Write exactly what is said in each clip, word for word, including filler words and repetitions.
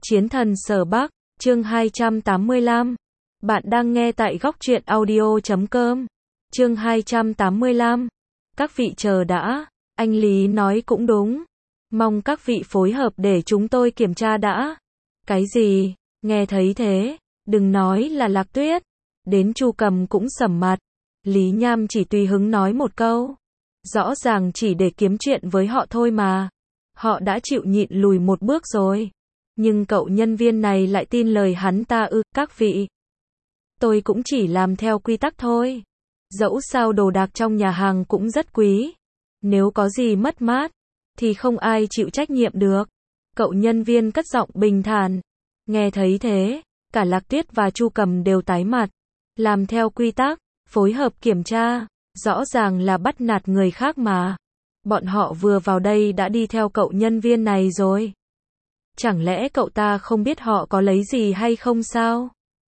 Chiến thần Sở Bắc, chương hai trăm tám mươi lăm. Bạn đang nghe tại góc truyện audio chấm com. Chương hai trăm tám mươi lăm. Các vị chờ đã, anh Lý nói cũng đúng. Mong các vị phối hợp để chúng tôi kiểm tra đã. Cái gì? Nghe thấy thế, đừng nói là Lạc Tuyết. Đến Chu Cầm cũng sầm mặt. Lý Nham chỉ tùy hứng nói một câu. Rõ ràng chỉ để kiếm chuyện với họ thôi mà. Họ đã chịu nhịn lùi một bước rồi. Nhưng cậu nhân viên này lại tin lời hắn ta ư, các vị. Tôi cũng chỉ làm theo quy tắc thôi. Dẫu sao đồ đạc trong nhà hàng cũng rất quý. Nếu có gì mất mát, thì không ai chịu trách nhiệm được. Cậu nhân viên cất giọng bình thản. Nghe thấy thế, cả Lạc Tuyết và Chu Cầm đều tái mặt. Làm theo quy tắc, phối hợp kiểm tra, rõ ràng là bắt nạt người khác mà. Bọn họ vừa vào đây đã đi theo cậu nhân viên này rồi. Chẳng lẽ cậu ta không biết họ có lấy gì hay không sao?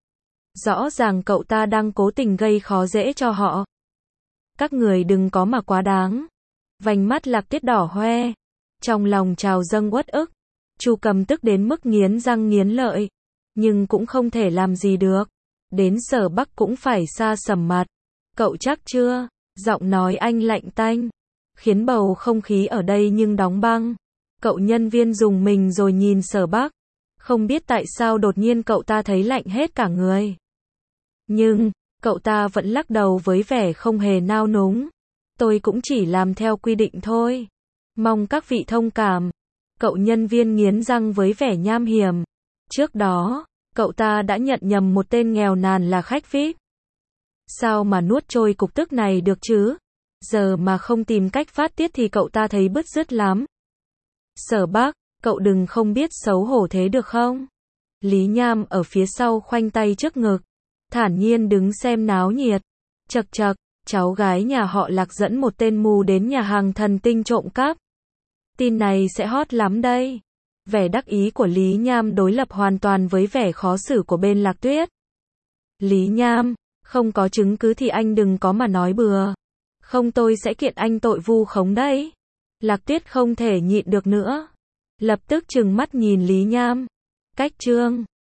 Rõ ràng cậu ta đang cố tình gây khó dễ cho họ. Các người đừng có mà quá đáng. Vành mắt Lạc Tuyết đỏ hoe. Trong lòng trào dâng uất ức. Chu Cầm tức đến mức nghiến răng nghiến lợi. Nhưng cũng không thể làm gì được. Đến Sở Bắc cũng phải sa sầm mặt. Cậu chắc chưa? Giọng nói anh lạnh tanh. Khiến bầu không khí ở đây nhưng đóng băng. Cậu nhân viên dùng mình rồi nhìn Sở Bắc. Không biết tại sao đột nhiên cậu ta thấy lạnh hết cả người. Nhưng, cậu ta vẫn lắc đầu với vẻ không hề nao núng. Tôi cũng chỉ làm theo quy định thôi. Mong các vị thông cảm. Cậu nhân viên nghiến răng với vẻ nham hiểm. Trước đó, cậu ta đã nhận nhầm một tên nghèo nàn là khách vi ai pi. Sao mà nuốt trôi cục tức này được chứ? Giờ mà không tìm cách phát tiết thì cậu ta thấy bứt rứt lắm. Sở Bắc, cậu đừng không biết xấu hổ thế được không? Lý Nham ở phía sau khoanh tay trước ngực. Thản nhiên đứng xem náo nhiệt. Chậc chậc, cháu gái nhà họ Lạc dẫn một tên mù đến nhà hàng thần tinh trộm cắp. Tin này sẽ hot lắm đây. Vẻ đắc ý của Lý Nham đối lập hoàn toàn với vẻ khó xử của bên Lạc Tuyết. Lý Nham, không có chứng cứ thì anh đừng có mà nói bừa. Không tôi sẽ kiện anh tội vu khống đấy. Lạc Tuyết không thể nhịn được nữa. Lập tức trừng mắt nhìn Lý Nham. Cách chương